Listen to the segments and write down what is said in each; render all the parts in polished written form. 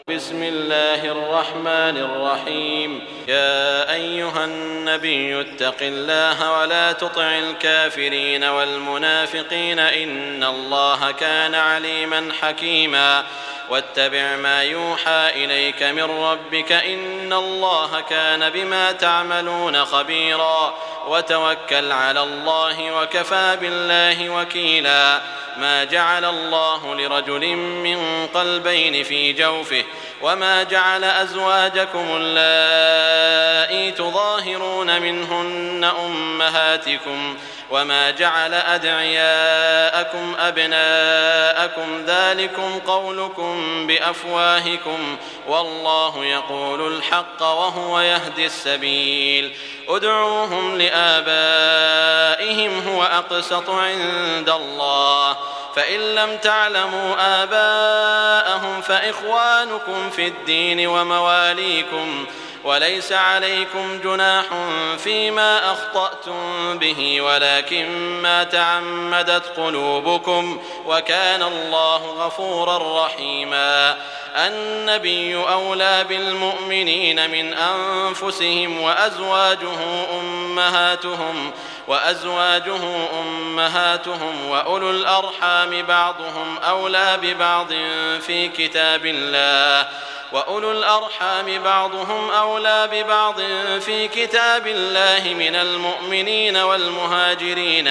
بسم الله الرحمن الرحيم. يا أيها النبي اتق الله ولا تطع الكافرين والمنافقين إن الله كان عليما حكيما. واتبع ما يوحى إليك من ربك إن الله كان بما تعملون خبيرا. وتوكل على الله وكفى بالله وكيلا. ما جعل الله لرجل من قلبين في جوفه وما جعل أزواجكم اللائي تظاهرون منهن أمهاتكم وما جعل أدعياءكم أبناءكم ذلكم قولكم بأفواهكم والله يقول الحق وهو يهدي السبيل. ادعوهم لآبائهم هو أقسط عند الله فإن لم تعلموا آباءهم فإخوانكم في الدين ومواليكم وليس عليكم جناح فيما أخطأتم به ولكن ما تعمدت قلوبكم وكان الله غفورا رحيما. النبي أولى بالمؤمنين من أنفسهم وأزواجه أمهاتهم وأولو الأرحام بعضهم أولى ببعض في كتاب الله من المؤمنين والمهاجرين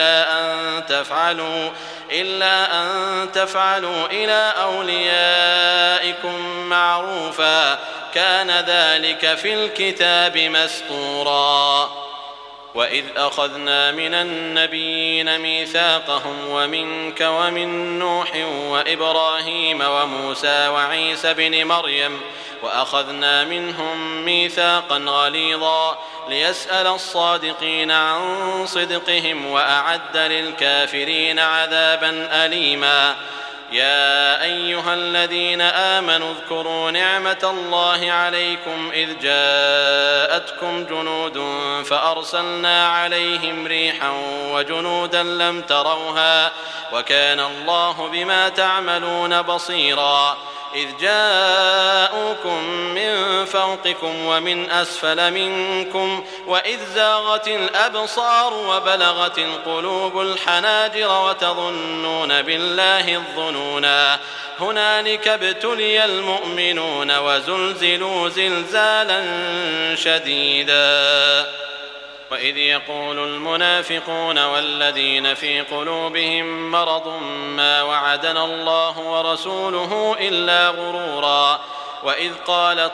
إلا أن تفعلوا إلى أوليائكم معروفا كان ذلك في الكتاب مسطورا. وإذ أخذنا من النبيين ميثاقهم ومنك ومن نوح وإبراهيم وموسى وعيسى بن مريم وأخذنا منهم ميثاقا غليظا ليسأل الصادقين عن صدقهم وأعد للكافرين عذابا أليما. يا أيها الذين آمنوا اذكروا نعمة الله عليكم إذ جاءتكم جنود فأرسلنا عليهم ريحا وجنودا لم تروها وكان الله بما تعملون بصيرا. إذ جاءوكم من فوقكم ومن أسفل منكم وإذ زاغت الأبصار وبلغت القلوب الحناجر وتظنون بالله الظنونا. هنالك ابتلي المؤمنون وزلزلوا زلزالا شديدا. وإذ يقول المنافقون والذين في قلوبهم مرض ما وعدنا الله ورسوله إلا غرورا. وإذ قالت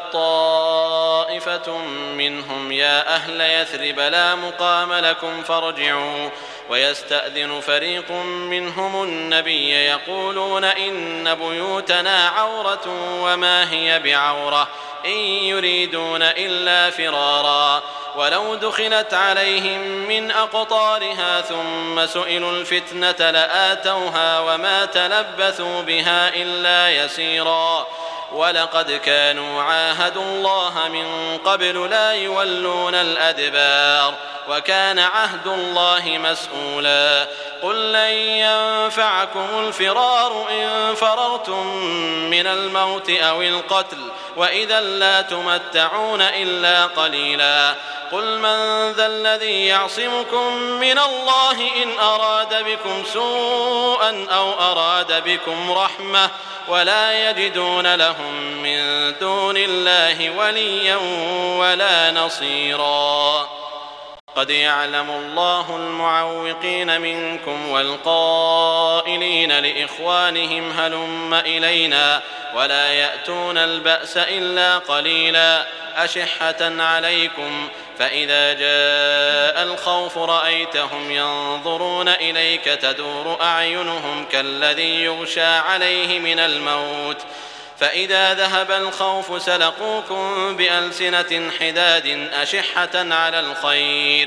طائفة منهم يا أهل يثرب لا مقام لكم فارجعوا ويستأذن فريق منهم النبي يقولون إن بيوتنا عورة وما هي بعورة إن يريدون إلا فرارا. ولو دخلت عليهم من أقطارها ثم سئلوا الفتنة لآتوها وما تلبثوا بها إلا يسيرا. ولقد كانوا عاهدوا الله من قبل لا يولون الأدبار وكان عهد الله مسؤولا. قل لن ينفعكم الفرار إن فررتم من الموت أو القتل وإذا لا تمتعون إلا قليلا. قل من ذا الذي يعصمكم من الله إن أراد بكم سوءا أو أراد بكم رحمة ولا يجدون لهم من دون الله وليا ولا نصيرا. قد يعلم الله المعوقين منكم والقائلين لإخوانهم هلم إلينا ولا يأتون البأس إلا قليلا أشحة عليكم فإذا جاء الخوف رأيتهم ينظرون إليك تدور أعينهم كالذي يغشى عليه من الموت فإذا ذهب الخوف سلقوكم بألسنة حداد أشحة على الخير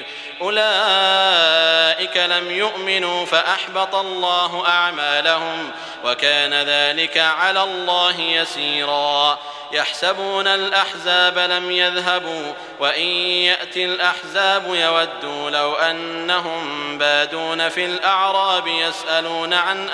أولئك لم يؤمنوا فأحبط الله أعمالهم وكان ذلك على الله يسيرا. يحسبون الأحزاب لم يذهبوا وإن يأتي الأحزاب يودوا لو أنهم بادون في الأعراب يسألون عن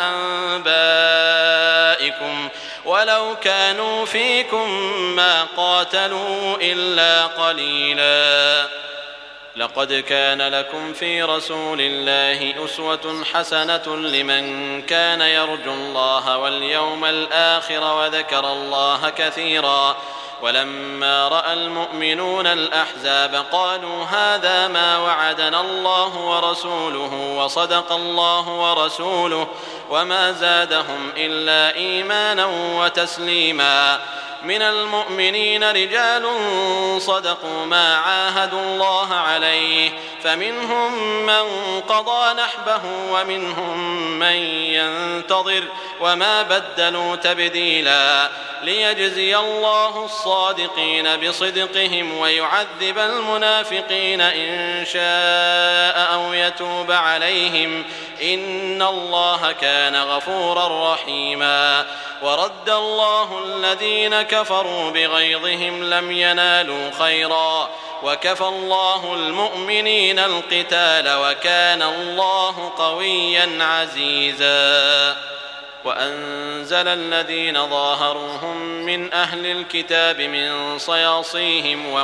أنبائكم ولو كانوا فيكم ما قاتلوا إلا قليلا. لقد كان لكم في رسول الله أسوة حسنة لمن كان يرجو الله واليوم الآخر وذكر الله كثيرا. ولما رأى المؤمنون الأحزاب قالوا هذا ما وعدنا الله ورسوله وصدق الله ورسوله وما زادهم إلا إيمانا وتسليما. من المؤمنين رجال صدقوا ما عاهدوا الله عليه فمنهم من قضى نحبه ومنهم من ينتظر وما بدلوا تبديلا. ليجزي الله الصادقين بصدقهم ويعذب المنافقين إن شاء أو يتوب عليهم إن الله كان غفورا رحيما. ورد الله الذين كفروا بغيظهم لم ينالوا خيرا وكفى الله المؤمنين القتال وكان الله قويا عزيزا. وأنزل الذين ظاهروهم من أهل الكتاب من صياصيهم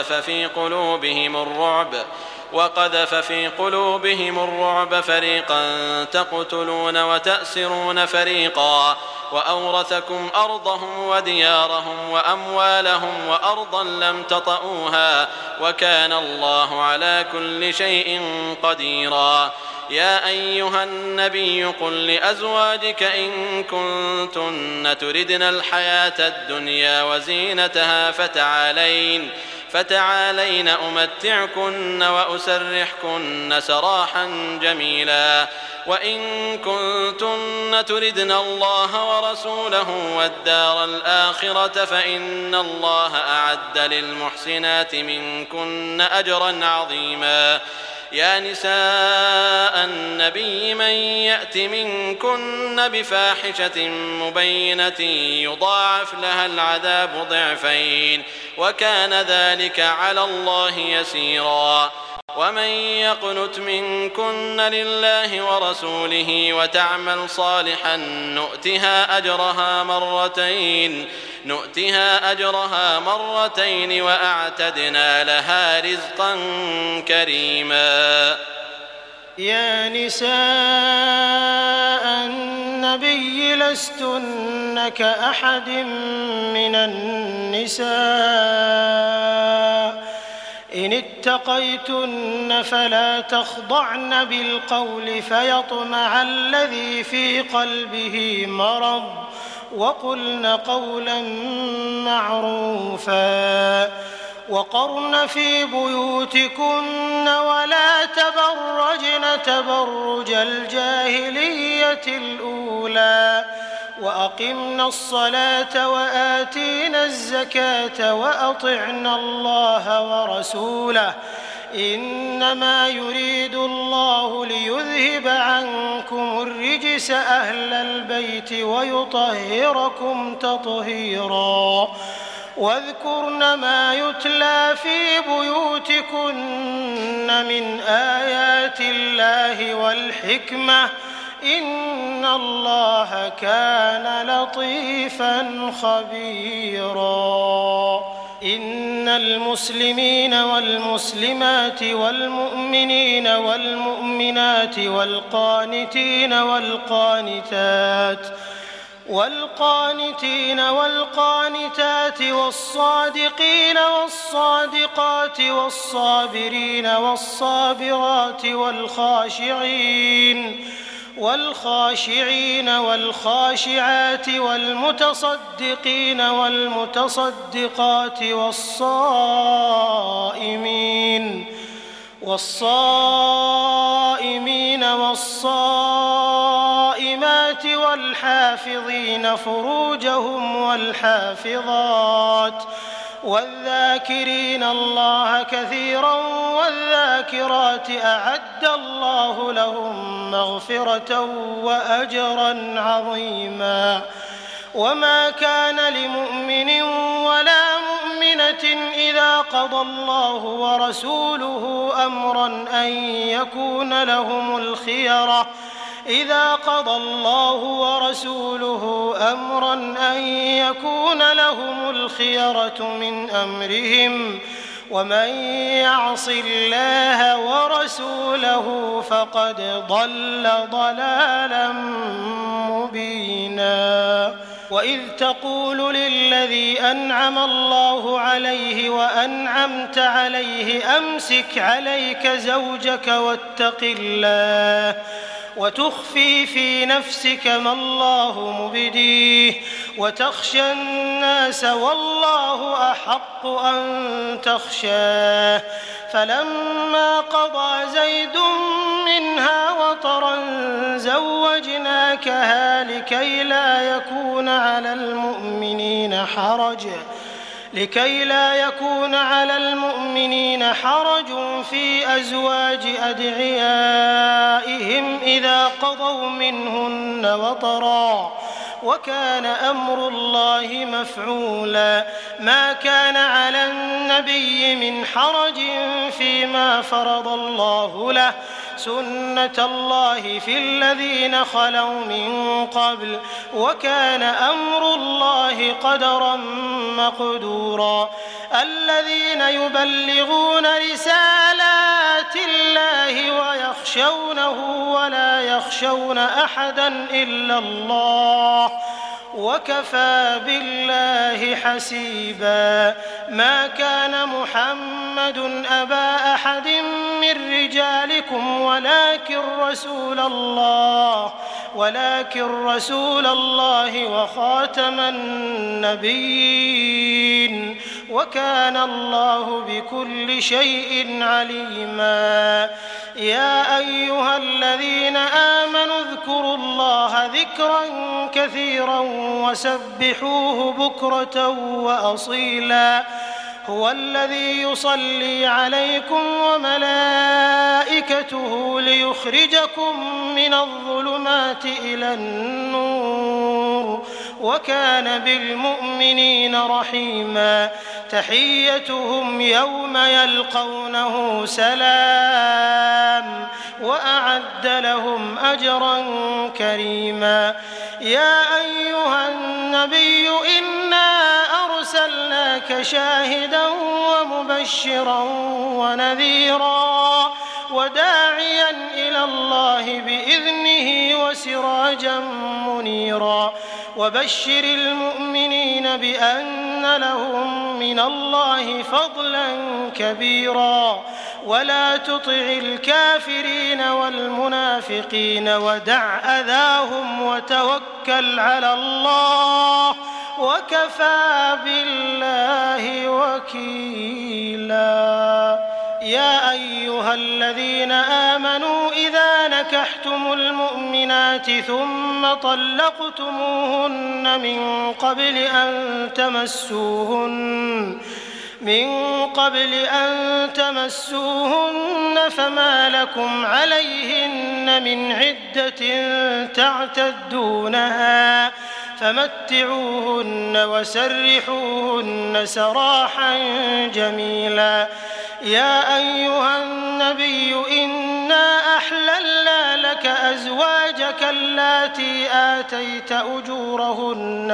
وقذف في قلوبهم الرعب فريقا تقتلون وتأسرون فريقا وأورثكم أرضهم وديارهم وأموالهم وأرضا لم تطئوها وكان الله على كل شيء قديرا. يا أيها النبي قل لأزواجك إن كنتن تردن الحياة الدنيا وزينتها فتعالين أمتعكن وأسرحكن سراحا جميلا. وإن كنتن تردن الله ورسوله والدار الآخرة فإن الله أعد للمحسنات منكن أجرا عظيما. يا نساء النبي من يأت منكن بفاحشة مبينة يضاعف لها العذاب ضعفين وكان ذلك على الله يسيرا. ومن يقنت منكن لله ورسوله وتعمل صالحا نؤتها أجرها مرتين وأعتدنا لها رزقا كريما. يا نساء النبي لستن كأحد من النساء إن اتقيتن فلا تخضعن بالقول فيطمع الذي في قلبه مرض وقلن قولا معروفا. وقرن في بيوتكن ولا تبرجن تبرج الجاهلية الأولى وأقمنا الصلاة وآتينا الزكاة وأطعنا الله ورسوله إنما يريد الله ليذهب عنكم الرجس أهل البيت ويطهركم تطهيرا. واذكرن ما يتلى في بيوتكن من آيات الله والحكمة إن الله كان لطيفا خبيرا. إن المسلمين والمسلمات والمؤمنين والمؤمنات والقانتين والقانتات والصادقين والصادقات والصابرين والصابرات والخاشعين والخاشعات والمتصدقين والمتصدقات والصائمين والصائمات والحافظين فروجهم والحافظات والذاكرين الله كثيرا والذاكرات أعد الله لهم مغفرة وأجرا عظيما. وما كان لمؤمن إذا قضى الله ورسوله أمرا أن يكون لهم الخيرة من أمرهم ومن يعص الله ورسوله فقد ضل ضلالا مبينا. وإذ تقول للذي أنعم الله عليه وأنعمت عليه أمسك عليك زوجك واتق الله وتخفي في نفسك ما الله مبديه وتخشى الناس والله أحق أن تخشاه. فلما قضى زيد منها وطرا زوجناكها لكي لا يكون على المؤمنين حرج في أزواج أدعيائهم إذا قضوا منهن وطرا وكان أمر الله مفعولا. ما كان على النبي من حرج فيما فرض الله له سنة الله في الذين خلوا من قبل وكان أمر الله قدرا مقدورا. الذين يبلغون رسالات الله ويخشونه ولا يخشون أحدا إلا الله وكفى بالله حسيبا. ما كان محمد أبا أحد من رجالكم ولكن رسول الله وخاتم النبيين وكان الله بكل شيء عليما. يا أيها الذين آمنوا اذكروا الله ذكرا كثيرا وسبحوه بكرة وأصيلا. هو الذي يصلي عليكم وملائكته ليخرجكم من الظلمات إلى النور وكان بالمؤمنين رحيما. تحيتهم يوم يلقونه سلام وأعد لهم أجرا كريما. يا أيها النبي إنا أرسلناك شاهدا ومبشرا ونذيرا وداعيا إلى الله بإذنه وسراجا منيرا. وبشر المؤمنين بأن لهم من الله فضلا كبيرا. ولا تطع الكافرين والمنافقين ودع أذاهم وتوكل على الله وكفى بالله وكيلا. يا أيها الذين آمنوا إذا نكحتم المؤمنات ثم طلقتموهن من قبل أن تمسوهن فما لكم عليهن من عدة تعتدونها فمتعوهن وسرحوهن سراحا جميلا. يا أيها النبي إنا أحللنا لك أزواجك اللاتي آتيت أجورهن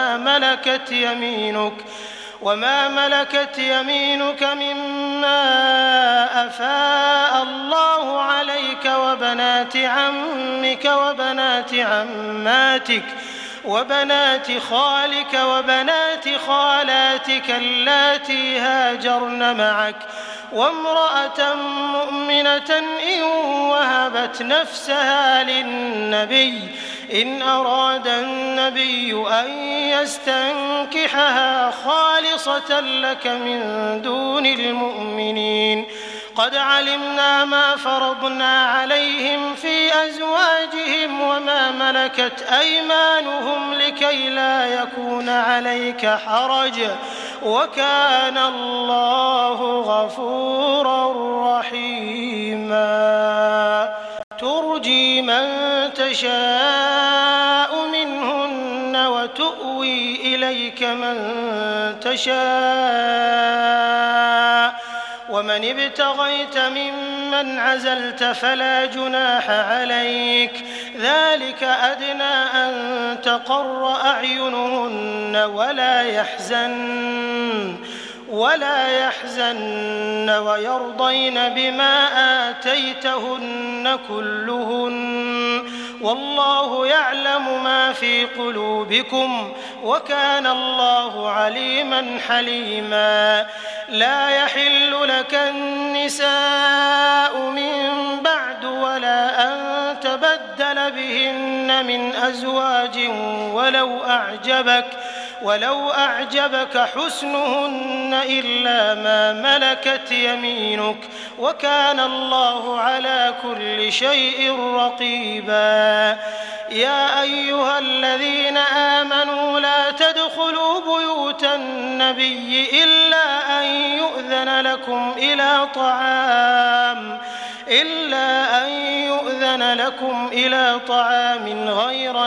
وما ملكت يمينك مما أفاء الله عليك وبنات عمك وبنات عماتك وبنات خالك وبنات خالاتك اللاتي هاجرن معك وامرأة مؤمنة إن وهبت نفسها للنبي إن أراد النبي أن يستنكحها خالصة لك من دون المؤمنين. قد علمنا ما فرضنا عليهم في أزواجهم وما ملكت أيمانهم لكي لا يكون عليك حرج وكان الله غفورا رحيما. ترجي من تشاء منهن وتؤوي إليك من تشاء ومن ابتغيت ممن عزلت فلا جناح عليك ذلك أدنى أن تقر أعينهن ولا يحزن ويرضين بما آتيتهن كلهن والله يعلم ما في قلوبكم وكان الله عليما حليما لا يحل لك النساء من بعد ولا أن تبدل بهن من أزواج ولو أعجبك حسنهن إلا ما ملكت يمينك وكان الله على كل شيء رقيبا يا أيها الذين آمنوا لا تدخلوا بيوت النبي إلا أن يؤذن لكم إلى طعام غير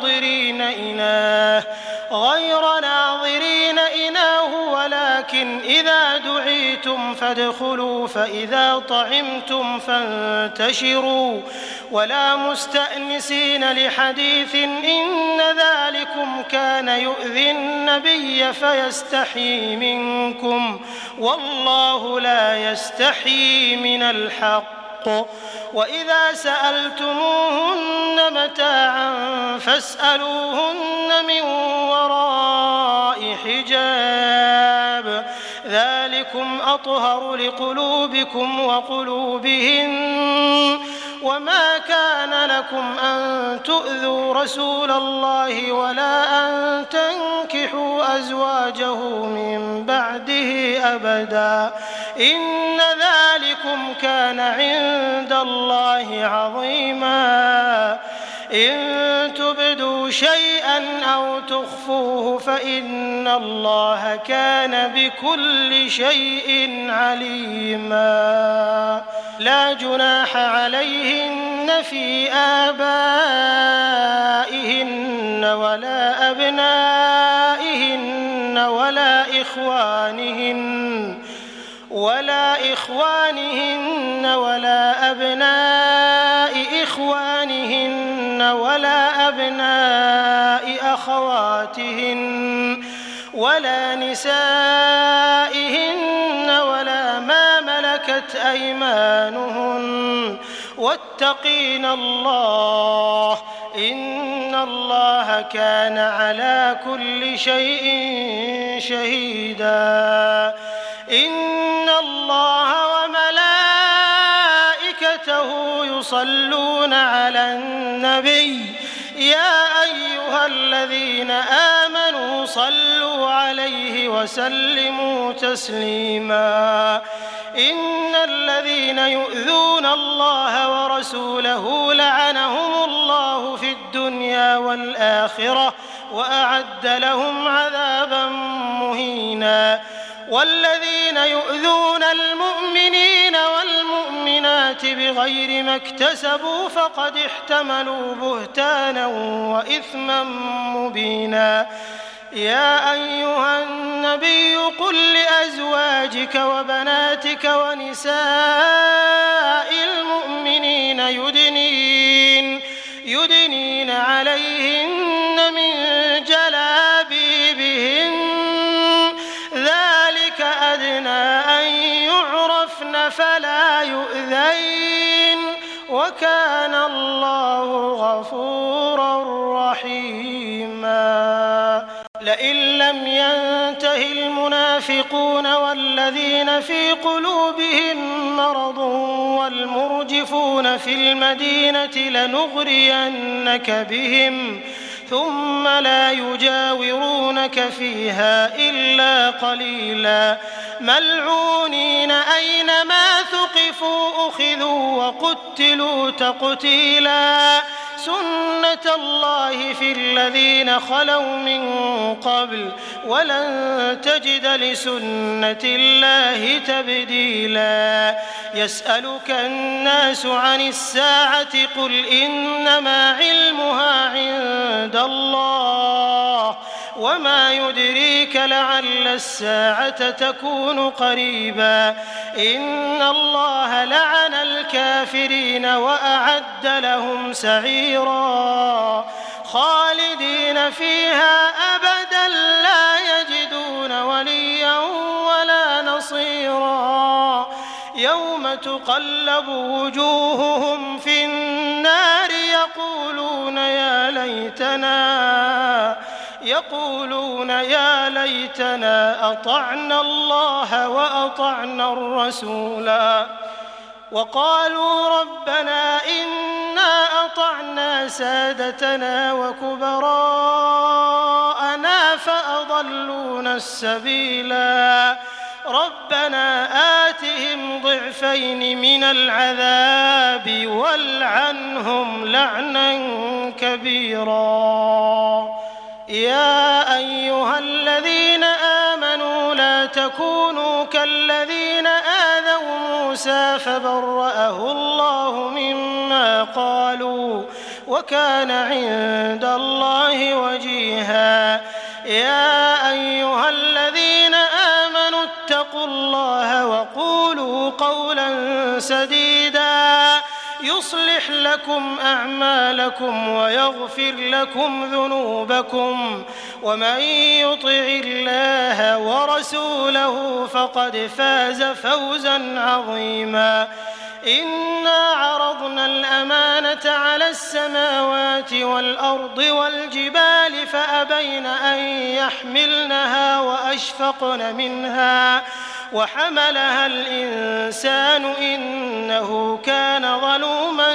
ناظرين إناه ولكن إذا دعيتم فادخلوا فإذا طعمتم فانتشروا ولا مستأنسين لحديث إن ذلكم كان يؤذي النبي فيستحيي منكم والله لا يستحيي من الحق وإذا سألتموهن متاعا فاسألوهن من وراء حجاب ذلكم أطهر لقلوبكم وقلوبهن وما كان لكم أن تؤذوا رسول الله ولا أن تنكحوا أزواجه من بعده أبدا إن ذلكم كان عند الله عظيما إن تبدوا شيئا أو تخفوه فإن الله كان بكل شيء عليما لا جناح عليهن في آبائهن ولا أبنائهن ولا إخوانهن ولا أبناء إخوانهن ولا أبناء أخواتهن ولا نسائهن ولا ما ملكت أيمانهن واتقين الله إن الله كان على كل شيء شهيدا إن الله وملائكته يصلون على النبي يا أيها الذين آمنوا صلوا عليه وسلموا تسليما إن الذين يؤذون الله ورسوله لعنهم الله في الدنيا والآخرة وأعد لهم عذابا مهينا والذين يؤذون المؤمنين والمؤمنات بغير ما اكتسبوا فقد احتملوا بهتانا وإثما مبينا يا أيها النبي قل لأزواجك وبناتك ونساء المؤمنين يدنين عليهن من جلابيبهن ذلك أدنى أن يعرفن فلا يؤذين وكان الله غفورا رحيما لئن لم ينته المنافقون والذين في قلوبهم مرض والمرجفون في المدينة لنغرينك بهم ثم لا يجاورونك فيها إلا قليلا ملعونين أينما ثقفوا أخذوا وقتلوا تقتيلا سنة الله في الذين خلوا من قبل ولن تجد لسنة الله تبديلا يسألك الناس عن الساعة قل إنما علمها عند الله وما يدريك لعل الساعة تكون قريبا إن الله لعن الكافرين وأعد لهم سعيرا خالدين فيها أبدا لا يجدون وليا ولا نصيرا يوم تقلب وجوههم في النار يقولون يا ليتنا أطعنا الله وأطعنا الرسولا وقالوا ربنا إنا أطعنا سادتنا وكبراءنا فأضلونا السبيلا ربنا آتهم ضعفين من العذاب والعنهم لعنا كبيرا يا أيها الذين آمنوا لا تكونوا كالذين آذوا موسى فبرأه الله مما قالوا وكان عند الله وجيها يا أيها الذين آمنوا اتقوا الله وقولوا قولا سديدا يصلح لكم أعمالكم ويغفر لكم ذنوبكم ومن يطع الله ورسوله فقد فاز فوزا عظيما إنا عرضنا الأمانة على السماوات والأرض والجبال فأبين أن يحملنها وأشفقن منها وحملها الإنسان إنه كان ظلوما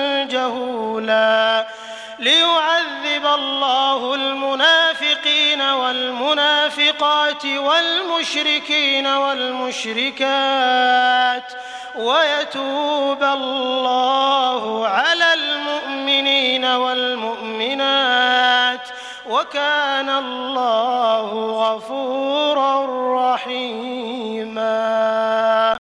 جهولا ليعذب الله المنافقين والمنافقات والمشركين والمشركات ويتوب الله على المؤمنين والمؤمنات وكان الله غفورا